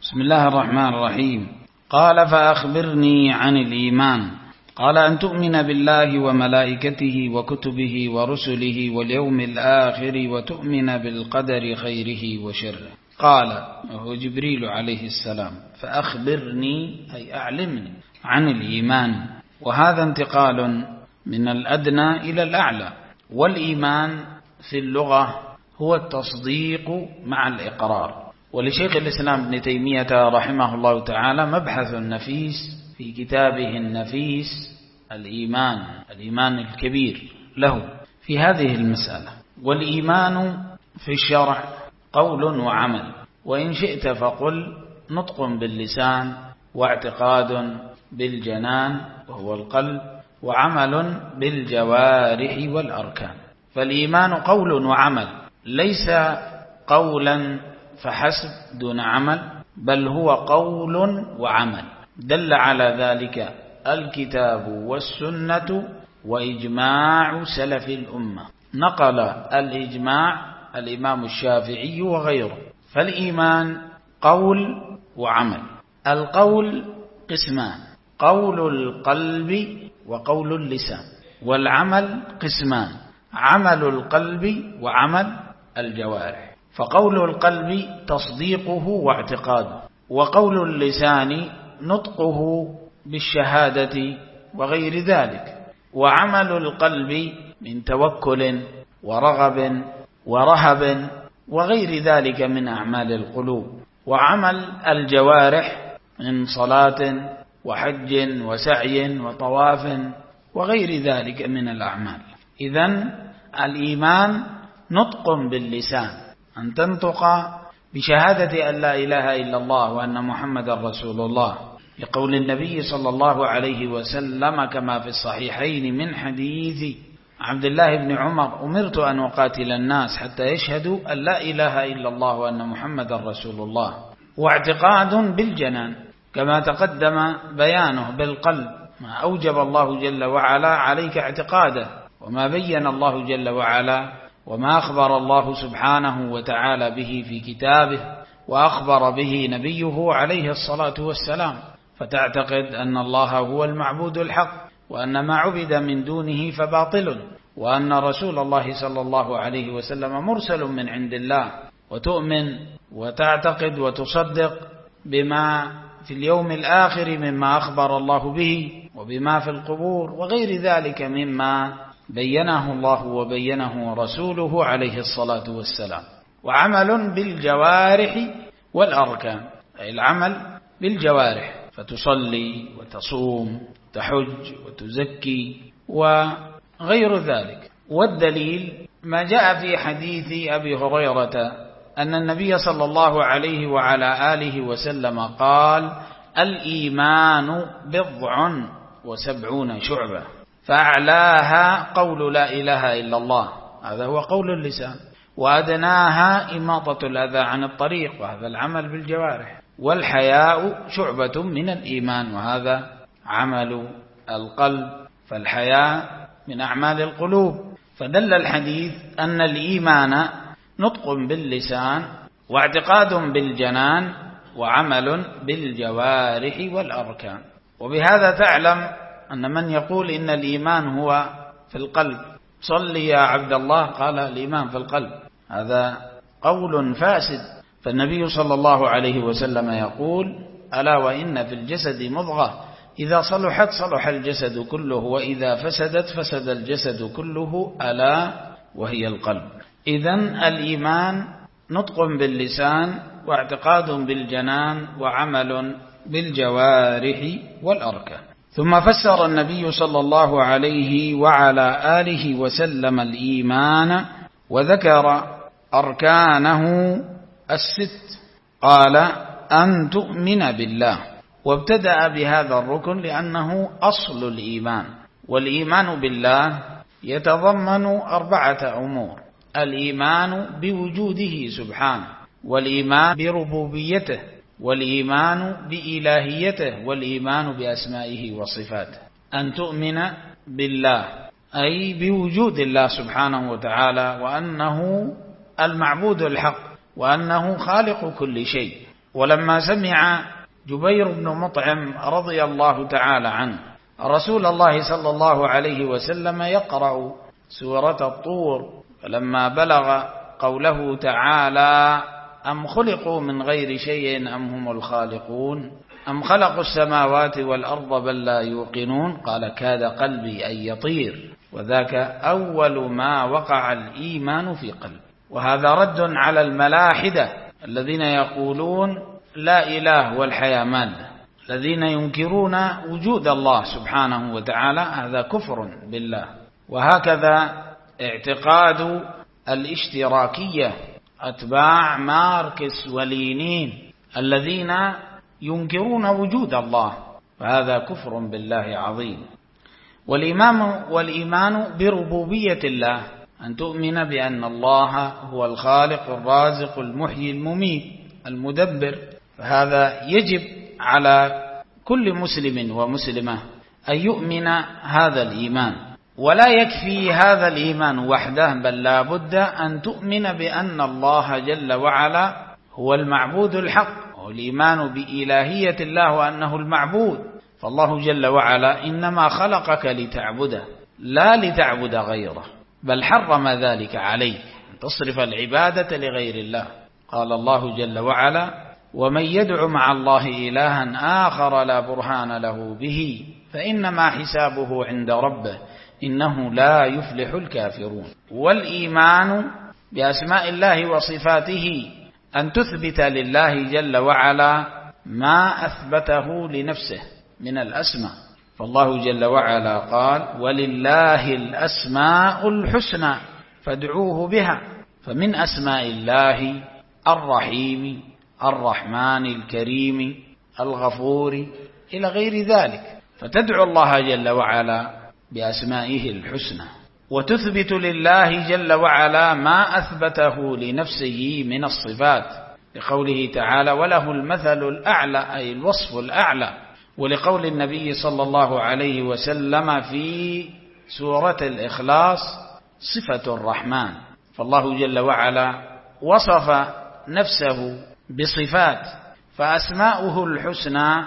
بسم الله الرحمن الرحيم. قال فأخبرني عن الإيمان. قال أن تؤمن بالله وملائكته وكتبه ورسله واليوم الآخر وتؤمن بالقدر خيره وشره. قال وهو جبريل عليه السلام فأخبرني أي أعلمني عن الإيمان، وهذا انتقال من الأدنى إلى الأعلى. والإيمان في اللغة هو التصديق مع الإقرار. ولشيخ الإسلام ابن تيمية رحمه الله تعالى مبحث نفيس في كتابه النفيس الإيمان الكبير له في هذه المسألة. والإيمان في الشرع قول وعمل، وإن شئت فقل نطق باللسان واعتقاد بالجنان وهو القلب وعمل بالجوارح والأركان. فالإيمان قول وعمل، ليس قولا فحسب دون عمل، بل هو قول وعمل. دل على ذلك الكتاب والسنة وإجماع سلف الأمة. نقل الإجماع الإمام الشافعي وغيره. فالإيمان قول وعمل. القول قسمان: قول القلب وقول اللسان. والعمل قسمان: عمل القلب وعمل الجوارح. فقول القلب تصديقه واعتقاده، وقول اللسان نطقه بالشهادة وغير ذلك. وعمل القلب من توكل ورغب ورهب وغير ذلك من أعمال القلوب. وعمل الجوارح من صلاة وحج وسعي وطواف وغير ذلك من الأعمال. إذن الإيمان نطق باللسان، أن تنطق بشهادة أن لا إله إلا الله وأن محمد رسول الله، لقول النبي صلى الله عليه وسلم كما في الصحيحين من حديث عبد الله بن عمر: أمرت أن أقاتل الناس حتى يشهدوا أن لا إله إلا الله وأن محمد رسول الله. واعتقاد بالجنان كما تقدم بيانه بالقلب، ما أوجب الله جل وعلا عليك اعتقاده، وما بين الله جل وعلا وما أخبر الله سبحانه وتعالى به في كتابه وأخبر به نبيه عليه الصلاة والسلام. فتعتقد أن الله هو المعبود الحق، وأن ما عبد من دونه فباطل، وأن رسول الله صلى الله عليه وسلم مرسل من عند الله. وتؤمن وتعتقد وتصدق بما في اليوم الآخر مما أخبر الله به، وبما في القبور وغير ذلك مما بينه الله وبينه رسوله عليه الصلاة والسلام. وعمل بالجوارح والأركان، أي العمل بالجوارح، فتصلي وتصوم تحج وتزكي وغير ذلك. والدليل ما جاء في حديث أبي هريرة أن النبي صلى الله عليه وعلى آله وسلم قال: الإيمان 70 شعبة، فأعلاها قول لا إله إلا الله، هذا هو قول اللسان، وأدناها إماطة الأذى عن الطريق، وهذا العمل بالجوارح. والحياء شعبة من الإيمان، وهذا عمل القلب، فالحياء من أعمال القلوب. فدل الحديث أن الإيمان نطق باللسان واعتقاد بالجنان وعمل بالجوارح والأركان. وبهذا تعلم أن من يقول إن الإيمان هو في القلب، صل يا عبد الله، قال الإيمان في القلب، هذا قول فاسد. فالنبي صلى الله عليه وسلم يقول: ألا وإن في الجسد مضغة إذا صلحت صلح الجسد كله، وإذا فسدت فسد الجسد كله، ألا وهي القلب. إذن الإيمان نطق باللسان واعتقاد بالجنان وعمل بالجوارح والأركان. ثم فسر النبي صلى الله عليه وعلى آله وسلم الإيمان وذكر أركانه 6. قال: أن تؤمن بالله، وابتدأ بهذا الركن لأنه أصل الإيمان. والإيمان بالله يتضمن 4 أمور: الإيمان بوجوده سبحانه، والإيمان بربوبيته، والإيمان بإلهيته، والإيمان بأسمائه وصفاته. أن تؤمن بالله أي بوجود الله سبحانه وتعالى، وأنه المعبود الحق، وأنه خالق كل شيء. ولما سمع جبير بن مطعم رضي الله تعالى عنه رسول الله صلى الله عليه وسلم يقرأ سورة الطور، فلما بلغ قوله تعالى أم خلقوا من غير شيء أم هم الخالقون أم خلقوا السماوات والأرض بل لا يوقنون قال كاد قلبي أن يطير، وذاك أول ما وقع الإيمان في قلبي. وهذا رد على الملاحدة الذين يقولون لا إله والحياة مادة، الذين ينكرون وجود الله سبحانه وتعالى، هذا كفر بالله. وهكذا اعتقاد الاشتراكية أتباع ماركس ولينين الذين ينكرون وجود الله، فهذا كفر بالله عظيم. والإيمان بربوبية الله، أن تؤمن بأن الله هو الخالق الرازق المحيي المميت المدبر، فهذا يجب على كل مسلم ومسلمة أن يؤمن هذا الإيمان. ولا يكفي هذا الإيمان وحده، بل لا بد أن تؤمن بأن الله جل وعلا هو المعبود الحق، والإيمان بإلهية الله وأنه المعبود. فالله جل وعلا إنما خلقك لتعبده لا لتعبد غيره، بل حرم ذلك عليك أن تصرف العبادة لغير الله. قال الله جل وعلا ومن يدع مع الله إلها آخر لا برهان له به فإنما حسابه عند ربه إنه لا يفلح الكافرون. والإيمان بأسماء الله وصفاته أن تثبت لله جل وعلا ما أثبته لنفسه من الأسماء، فالله جل وعلا قال ولله الأسماء الحسنى فادعوه بها، فمن أسماء الله الرحيم الرحمن الكريم الغفور إلى غير ذلك، فتدعو الله جل وعلا بأسمائه الحسنى، وتثبت لله جل وعلا ما أثبته لنفسه من الصفات، لقوله تعالى وله المثل الأعلى أي الوصف الأعلى، ولقول النبي صلى الله عليه وسلم في سورة الإخلاص صفة الرحمن. فالله جل وعلا وصف نفسه بصفات، فأسماؤه الحسنى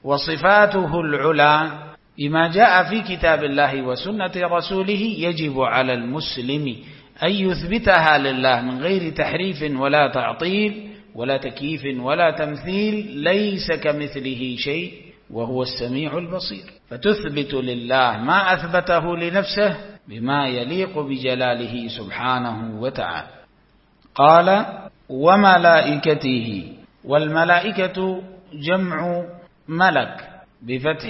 وصفاته العلى بما جاء في كتاب الله وسنة رسوله يجب على المسلم أن يثبتها لله من غير تحريف ولا تعطيل ولا تكييف ولا تمثيل، ليس كمثله شيء وهو السميع البصير، فتثبت لله ما أثبته لنفسه بما يليق بجلاله سبحانه وتعالى. قال وملائكته، والملائكة جمع ملك بفتح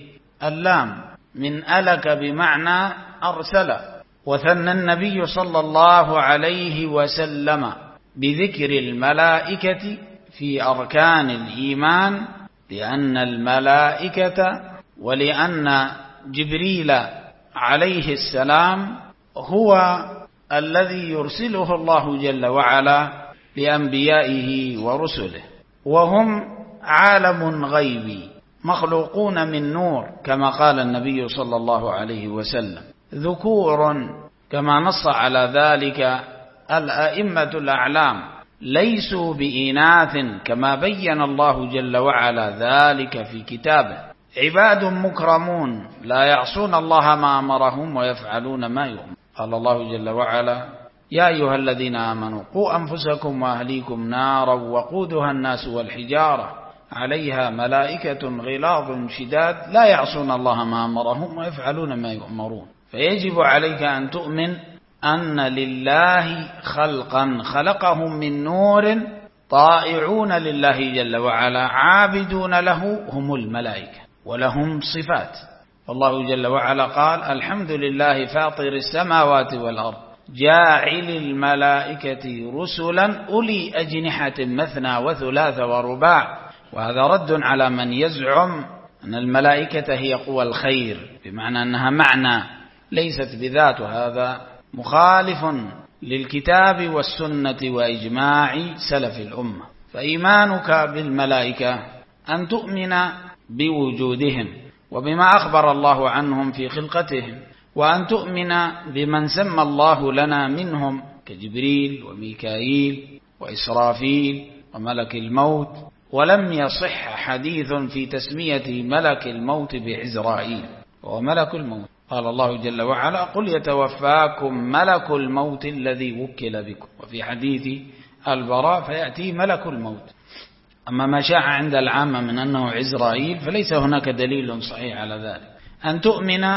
اللام من ألك بمعنى أرسل، وثنى النبي صلى الله عليه وسلم بذكر الملائكة في أركان الإيمان، لأن الملائكة ولأن جبريل عليه السلام هو الذي يرسله الله جل وعلا لأنبيائه ورسله، وهم عالم غيبي مخلوقون من نور كما قال النبي صلى الله عليه وسلم، ذكور كما نص على ذلك الأئمة الأعلام، ليسوا بإناث كما بين الله جل وعلا ذلك في كتابه، عباد مكرمون لا يعصون الله ما أمرهم ويفعلون ما يؤمرون. قال الله جل وعلا يا أيها الذين آمنوا قوا أنفسكم وأهليكم نارا وقودها الناس والحجارة عليها ملائكة غلاظ شداد لا يعصون الله ما أمرهم ويفعلون ما يؤمرون. فيجب عليك أن تؤمن أن لله خلقا خلقهم من نور طائعون لله جل وعلا عابدون له، هم الملائكة ولهم صفات. فالله جل وعلا قال الحمد لله فاطر السماوات والأرض جاعل الملائكة رسلا أولي أجنحة مثنى وثلاث ورباع. وهذا رد على من يزعم أن الملائكة هي قوى الخير، بمعنى أنها معنى ليست بذات، هذا مخالف للكتاب والسنة وإجماع سلف الأمة. فإيمانك بالملائكة أن تؤمن بوجودهم وبما أخبر الله عنهم في خلقتهم، وأن تؤمن بمن سمى الله لنا منهم كجبريل وميكائيل وإسرافيل وملك الموت ولم يصح حديث في تسمية ملك الموت بعزرائيل، وهو ملك الموت. قال الله جل وعلا: قل يتوفاكم ملك الموت الذي وكل بكم. وفي حديث البراء: فيأتي ملك الموت. أما ما شاع عند العامة من أنه عزرائيل فليس هناك دليل صحيح على ذلك. أن تؤمن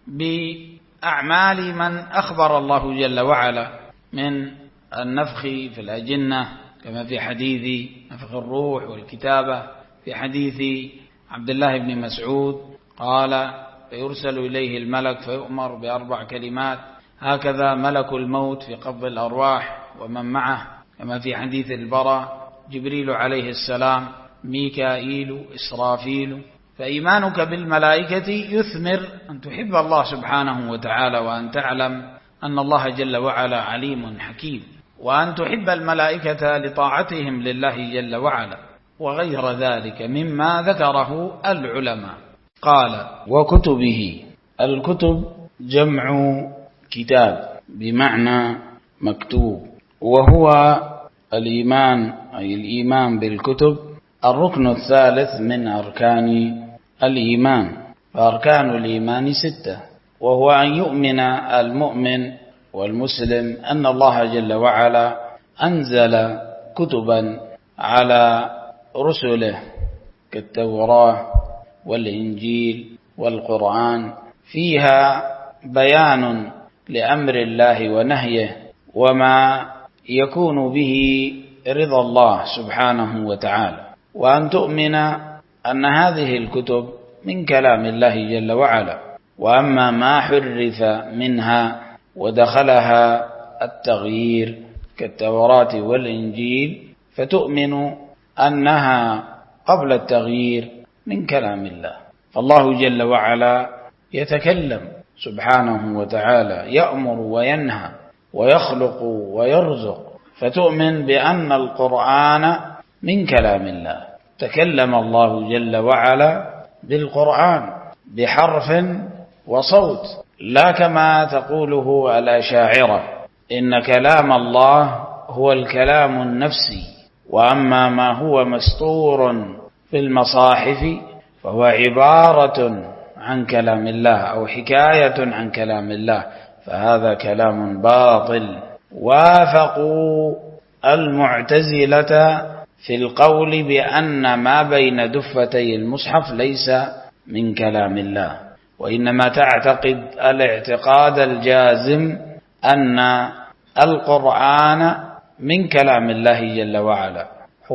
بأعمال من أخبر الله جل وعلا من النفخ في الأجنة، كما في حديث نفخ الروح والكتابة، في حديث عبد الله بن مسعود قال: فيرسل إليه الملك فيؤمر ب4 كلمات، هكذا ملك الموت في قبض الأرواح ومن معه، كما في حديث البراء: جبريل عليه السلام، ميكائيل، إسرافيل. فإيمانك بالملائكة يثمر أن تحب الله سبحانه وتعالى، وأن تعلم أن الله جل وعلا عليم حكيم، وأن تحب الملائكة لطاعتهم لله جل وعلا، وغير ذلك مما ذكره العلماء. قال: وكتبه. الكتب جمع كتاب بمعنى مكتوب، وهو الإيمان، أي الإيمان بالكتب، الركن الثالث من أركان الإيمان. فأركان الإيمان 6، وهو أن يؤمن المؤمن والمسلم أن الله جل وعلا أنزل كتبا على رسله كالتوراة والإنجيل والقرآن، فيها بيان لأمر الله ونهيه، وما يكون به رضا الله سبحانه وتعالى. وأن تؤمن أن هذه الكتب من كلام الله جل وعلا، وأما ما حرف منها ودخلها التغيير كالتوراة والإنجيل فتؤمن أنها قبل التغيير من كلام الله. فالله جل وعلا يتكلم سبحانه وتعالى، يأمر وينهى ويخلق ويرزق، فتؤمن بأن القرآن من كلام الله. تكلم الله جل وعلا بالقرآن بحرف وصوت، لا كما تقوله الأشاعرة إن كلام الله هو الكلام النفسي، وأما ما هو مسطور في المصاحف فهو عبارة عن كلام الله أو حكاية عن كلام الله، فهذا كلام باطل. وافقوا المعتزلة في القول بأن ما بين دفتي المصحف ليس من كلام الله، وإنما تعتقد الاعتقاد الجازم أن القرآن من كلام الله جل وعلا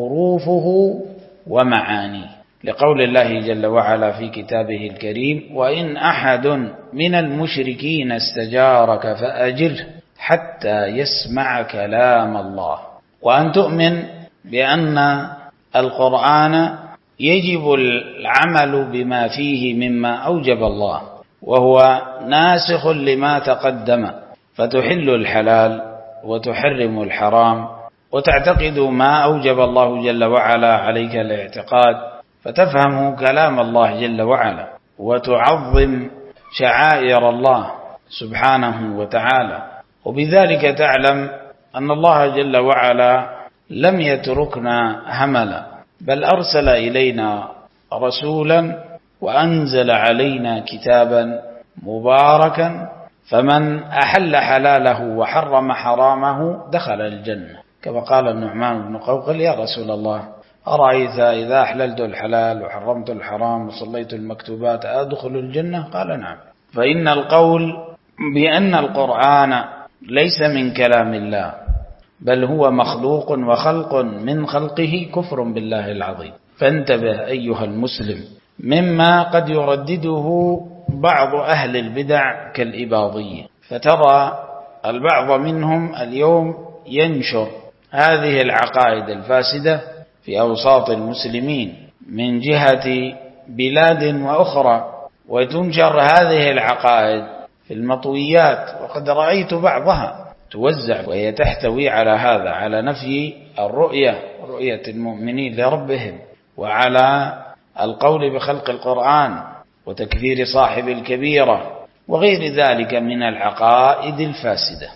حروفه ومعانيه، لقول الله جل وعلا في كتابه الكريم: وإن أحد من المشركين استجارك فأجره حتى يسمع كلام الله. وأن تؤمن بأن القرآن يجب العمل بما فيه مما أوجب الله، وهو ناسخ لما تقدم، فتحل الحلال وتحرم الحرام، وتعتقد ما أوجب الله جل وعلا عليك الاعتقاد، فتفهم كلام الله جل وعلا، وتعظم شعائر الله سبحانه وتعالى. وبذلك تعلم أن الله جل وعلا لم يتركنا هملا، بل أرسل إلينا رسولا وأنزل علينا كتابا مباركا، فمن أحل حلاله وحرم حرامه دخل الجنة، كما قال النعمان بن قوقل: يا رسول الله، أرأيت إذا أحللت الحلال وحرمت الحرام وصليت المكتوبات أدخل الجنة؟ قال: نعم. فإن القول بأن القرآن ليس من كلام الله بل هو مخلوق وخلق من خلقه كفر بالله العظيم. فانتبه أيها المسلم مما قد يردده بعض أهل البدع كالإباضية، فترى البعض منهم اليوم ينشر هذه العقائد الفاسدة في أوساط المسلمين من جهة بلاد وأخرى، وتنشر هذه العقائد في المطويات، وقد رأيت بعضها توزع وهي تحتوي على هذا، على نفي رؤية المؤمنين لربهم، وعلى القول بخلق القرآن، وتكفير صاحب الكبيرة، وغير ذلك من العقائد الفاسدة.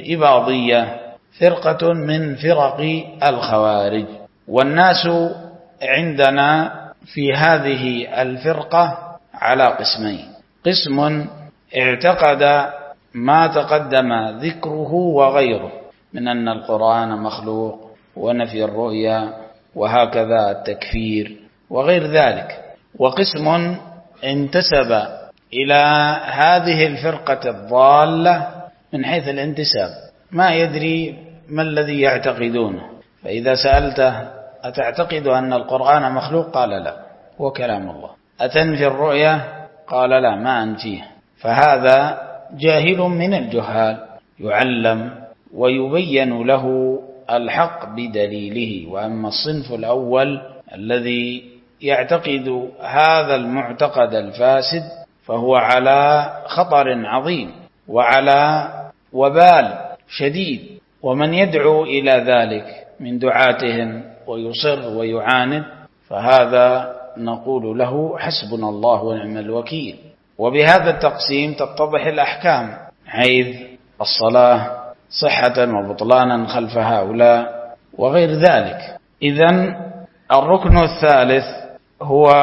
فالإباضية فرقة من فرق الخوارج، والناس عندنا في هذه الفرقة على قسمين: قسم اعتقد ما تقدم ذكره وغيره من أن القرآن مخلوق ونفي الرؤيا وهكذا التكفير وغير ذلك، وقسم انتسب إلى هذه الفرقة الضالة من حيث الانتساب، ما يدري ما الذي يعتقدونه، فإذا سألته أتعتقد أن القرآن مخلوق؟ قال لا، هو كلام الله. أتنفي الرؤيا؟ قال لا، ما أنفيه. فهذا جاهل من الجهال، يعلم ويبين له الحق بدليله. وأما الصنف الأول الذي يعتقد هذا المعتقد الفاسد فهو على خطر عظيم وعلى وبال شديد، ومن يدعو إلى ذلك من دعاتهم ويصر ويعاند فهذا نقول له حسبنا الله ونعم الوكيل. وبهذا التقسيم تتضح الأحكام، حيث الصلاة صحة وبطلانا خلف هؤلاء وغير ذلك. إذن الركن الثالث هو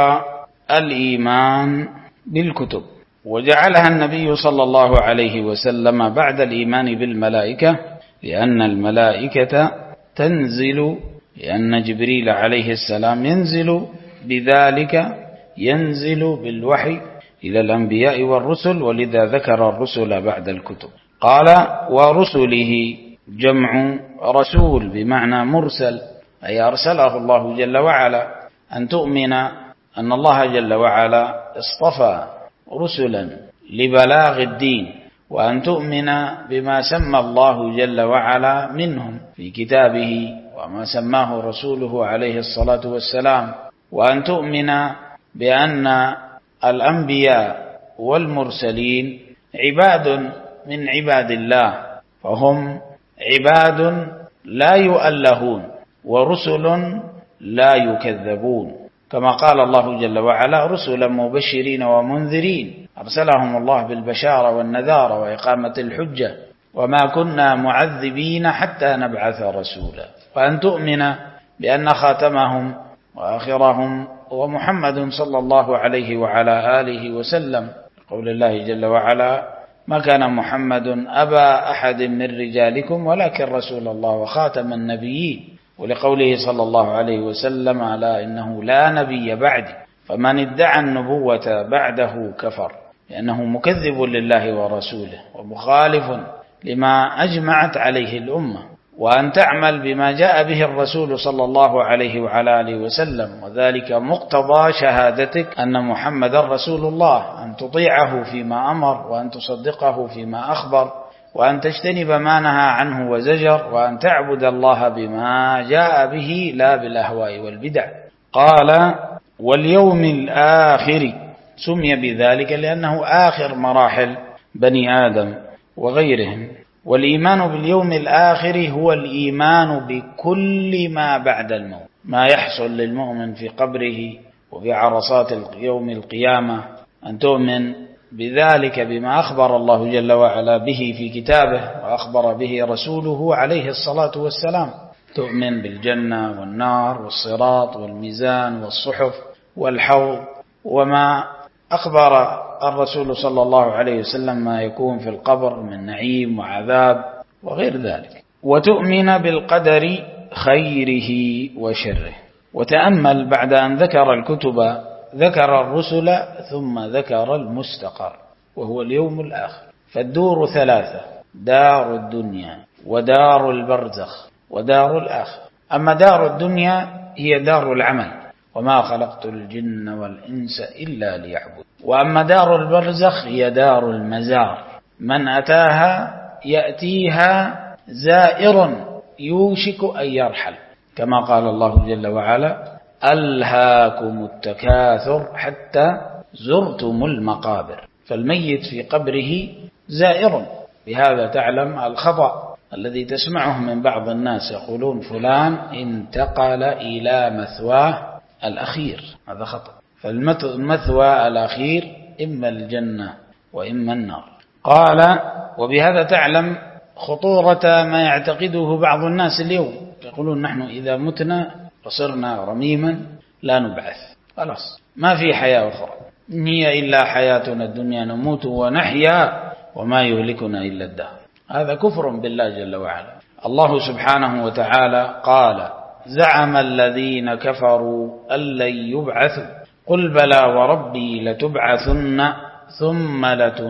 الإيمان بالكتب، وجعلها النبي صلى الله عليه وسلم بعد الإيمان بالملائكة، لأن الملائكة تنزل، لأن جبريل عليه السلام ينزل بذلك، ينزل بالوحي إلى الأنبياء والرسل، ولذا ذكر الرسل بعد الكتب. قال ورسله، جمع رسول بمعنى مرسل، أي أرسله الله جل وعلا. أن تؤمن أن الله جل وعلا اصطفى رسلا لبلاغ الدين، وأن تؤمن بما سمى الله جل وعلا منهم في كتابه وما سماه رسوله عليه الصلاة والسلام، وأن تؤمن بأن الأنبياء والمرسلين عباد من عباد الله، فهم عباد لا يؤلهون ورسل لا يكذبون، كما قال الله جل وعلا رسلا مبشرين ومنذرين، أرسلهم الله بالبشارة والنذارة وإقامة الحجة، وما كنا معذبين حتى نبعث رسولا. وأن تؤمن بأن خاتمهم وآخرهم هو محمد صلى الله عليه وعلى آله وسلم، قول الله جل وعلا ما كان محمد أبا أحد من رجالكم ولكن رسول الله وخاتم النبيين، ولقوله صلى الله عليه وسلم ألا إنه لا نبي بعدي، فمن ادعى النبوة بعده كفر، لأنه مكذب لله ورسوله ومخالف لما أجمعت عليه الأمة. وأن تعمل بما جاء به الرسول صلى الله عليه وعلى آله وسلم، وذلك مقتضى شهادتك أن محمد رسول الله، أن تطيعه فيما أمر، وأن تصدقه فيما أخبر، وأن تجتنب ما نهى عنه وزجر، وأن تعبد الله بما جاء به لا بالأهواء والبدع. قال واليوم الآخر، سمي بذلك لأنه آخر مراحل بني آدم وغيرهم. والإيمان باليوم الآخر هو الإيمان بكل ما بعد الموت، ما يحصل للمؤمن في قبره وفي عرصات يوم القيامة، أن تؤمن بذلك بما أخبر الله جل وعلا به في كتابه وأخبر به رسوله عليه الصلاة والسلام، تؤمن بالجنة والنار والصراط والميزان والصحف والحوض، وما أخبر الرسول صلى الله عليه وسلم ما يكون في القبر من نعيم وعذاب وغير ذلك. وتؤمن بالقدر خيره وشره. وتأمل بعد أن ذكر الكتب ذكر الرسل ثم ذكر المستقر وهو اليوم الآخر. فالدور ثلاثة: دار الدنيا ودار البرزخ ودار الآخر. أما دار الدنيا هي دار العمل، وما خلقت الجن والإنس إلا ليعبد. وأما دار البرزخ هي دار المزار، من أتاها يأتيها زائر يوشك أن يرحل، كما قال الله جل وعلا ألهاكم التكاثر حتى زرتم المقابر. فالميت في قبره زائر. بهذا تعلم الخطأ الذي تسمعه من بعض الناس، يقولون فلان انتقل إلى مثواه الأخير، هذا خطأ. فالمثوى الأخير إما الجنة وإما النار. قال وبهذا تعلم خطورة ما يعتقده بعض الناس اليوم، يقولون نحن إذا متنا وصرنا رميما لا نبعث، خلاص ما في حياة أخرى، إن هي إلا حياتنا الدنيا نموت ونحيا وما يهلكنا إلا الدهر. هذا كفر بالله جل وعلا. الله سبحانه وتعالى قال: زعم الذين كفروا أن لن يبعثوا قل بلى وربي لتبعثن ثم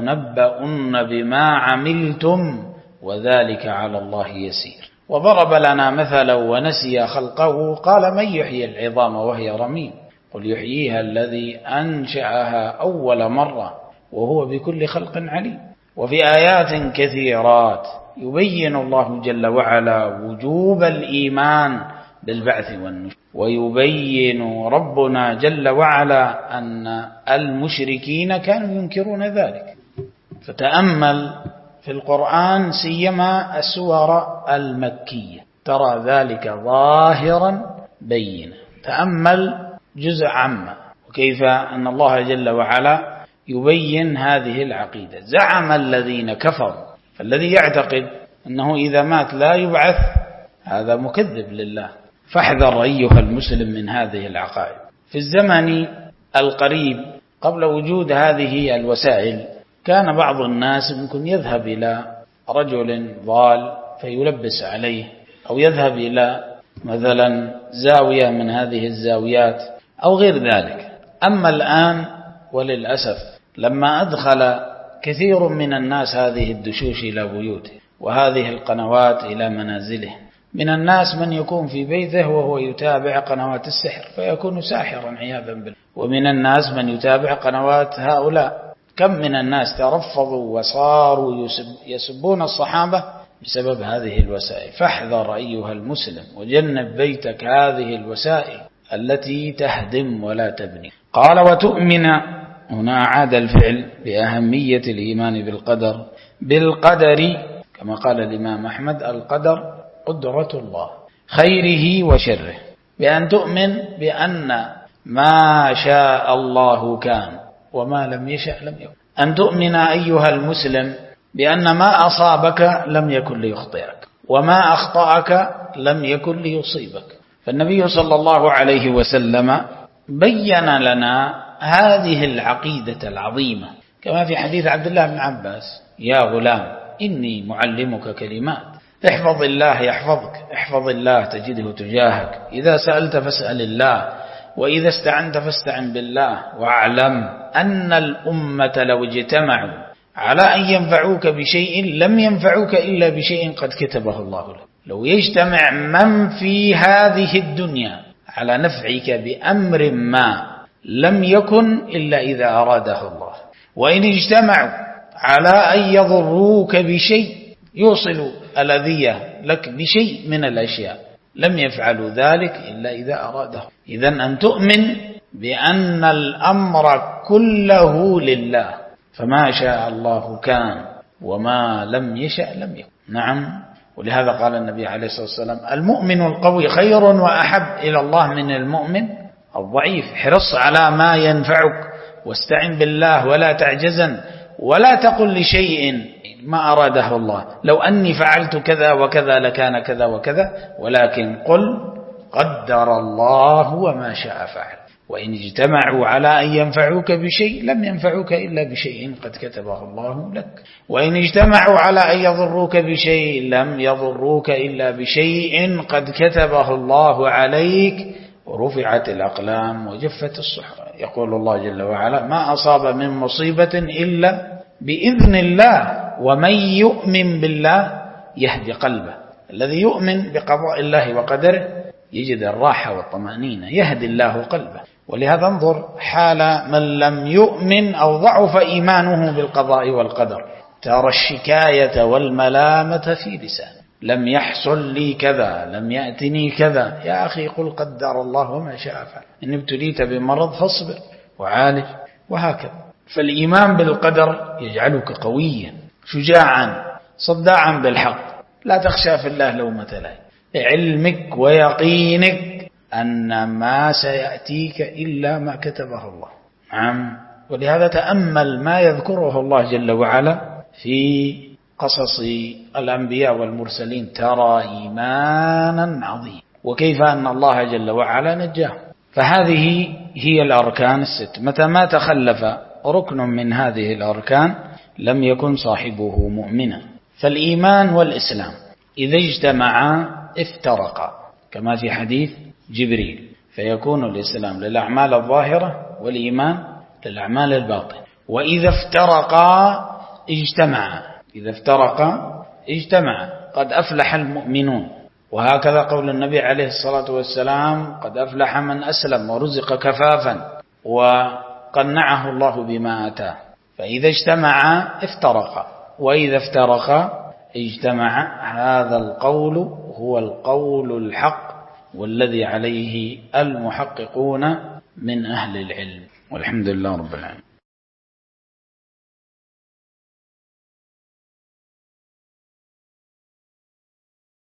لتنبؤن بما عملتم وذلك على الله يسير. وضرب لنا مثلا ونسي خلقه قال: من يحيي العظام وهي رميم قل يحييها الذي أنشأها أول مرة وهو بكل خلق عليم. وفي آيات كثيرات يبين الله جل وعلا وجوب الإيمان بالبعث والنشور، ويبين ربنا جل وعلا أن المشركين كانوا ينكرون ذلك. فتأمل في القرآن سيما السور المكية ترى ذلك ظاهرا بينا. تأمل جزء عامة وكيف أن الله جل وعلا يبين هذه العقيدة. زعم الذين كفروا، فالذي يعتقد أنه إذا مات لا يبعث هذا مكذب لله. فاحذر أيها المسلم من هذه العقائد. في الزمن القريب قبل وجود هذه الوسائل كان بعض الناس ممكن يذهب إلى رجل ضال فيلبس عليه، أو يذهب إلى مثلا زاوية من هذه الزاويات أو غير ذلك. أما الآن وللأسف لما أدخل كثير من الناس هذه الدشوش إلى بيوته وهذه القنوات إلى منازله، من الناس من يكون في بيته وهو يتابع قنوات السحر فيكون ساحرا عياذا بالله، ومن الناس من يتابع قنوات هؤلاء. كم من الناس ترفضوا وصاروا يسبون الصحابة بسبب هذه الوسائل. فاحذر أيها المسلم وجنب بيتك هذه الوسائل التي تهدم ولا تبني. قال: وتؤمن، هنا عاد الفعل بأهمية الإيمان بالقدر كما قال الإمام أحمد: القدر قدرة الله خيره وشره، بأن تؤمن بأن ما شاء الله كان وما لم يشأ لم يكن. أن تؤمن أيها المسلم بأن ما أصابك لم يكن ليخطئك وما أخطأك لم يكن ليصيبك. فالنبي صلى الله عليه وسلم بين لنا هذه العقيدة العظيمة كما في حديث عبد الله بن عباس: يا غلام إني معلمك كلمات احفظ الله يحفظك، احفظ الله تجده تجاهك، إذا سألت فاسأل الله، وإذا استعنت فاستعن بالله، واعلم أن الأمة لو اجتمعوا على أن ينفعوك بشيء لم ينفعوك إلا بشيء قد كتبه الله لك. لو يجتمع من في هذه الدنيا على نفعك بأمر ما لم يكن إلا إذا أراده الله، وإن اجتمعوا على أن يضروك بشيء يوصل الأذية لك بشيء من الأشياء لم يفعلوا ذلك إلا إذا أراده. إذن أن تؤمن بأن الأمر كله لله، فما شاء الله كان وما لم يشأ لم يكن. نعم، ولهذا قال النبي عليه الصلاة والسلام: المؤمن القوي خير وأحب إلى الله من المؤمن الضعيف. احرص على ما ينفعك واستعن بالله ولا تعجزن، ولا تقل لشيء ما أراده الله لو أني فعلت كذا وكذا لكان كذا وكذا، ولكن قل قدر الله وما شاء فعل. وإن اجتمعوا على أن ينفعوك بشيء لم ينفعوك إلا بشيء قد كتبه الله لك، وإن اجتمعوا على أن يضروك بشيء لم يضروك إلا بشيء قد كتبه الله عليك، ورفعت الأقلام وجفت الصحف. يقول الله جل وعلا: ما أصاب من مصيبة إلا بإذن الله، ومن يؤمن بالله يهدي قلبه. الذي يؤمن بقضاء الله وقدره يجد الراحة والطمأنينة، يهدي الله قلبه. ولهذا انظر حال من لم يؤمن أو ضعف إيمانه بالقضاء والقدر، ترى الشكاية والملامة في لسانه: لم يحصل لي كذا، لم يأتني كذا. يا أخي قل قدر الله وما شاء فعل. إن ابتليت بمرض فاصبر وعالج، وهكذا. فالإيمان بالقدر يجعلك قويا شجاعا صداعا بالحق، لا تخشى في الله لومة لائم، علمك ويقينك أن ما سيأتيك إلا ما كتبه الله. نعم، ولهذا تأمل ما يذكره الله جل وعلا في قصص الأنبياء والمرسلين، ترى إيمانا عظيما، وكيف أن الله جل وعلا نجاه. فهذه هي الأركان الست، متى ما تخلف ركن من هذه الأركان لم يكن صاحبه مؤمنا. فالإيمان والإسلام إذا اجتمعا افترقا كما في حديث جبريل، فيكون الإسلام للأعمال الظاهرة والإيمان للأعمال الباطنة. وإذا افترقا اجتمعا، إذا افترقا اجتمعا، قد أفلح المؤمنون. وهكذا قول النبي عليه الصلاة والسلام: قد أفلح من أسلم ورزق كفافا وقنعه الله بما آتاه. فإذا اجتمعا افترقا، وإذا افترقا اجتمعا. هذا القول هو القول الحق والذي عليه المحققون من أهل العلم، والحمد لله رب العالمين.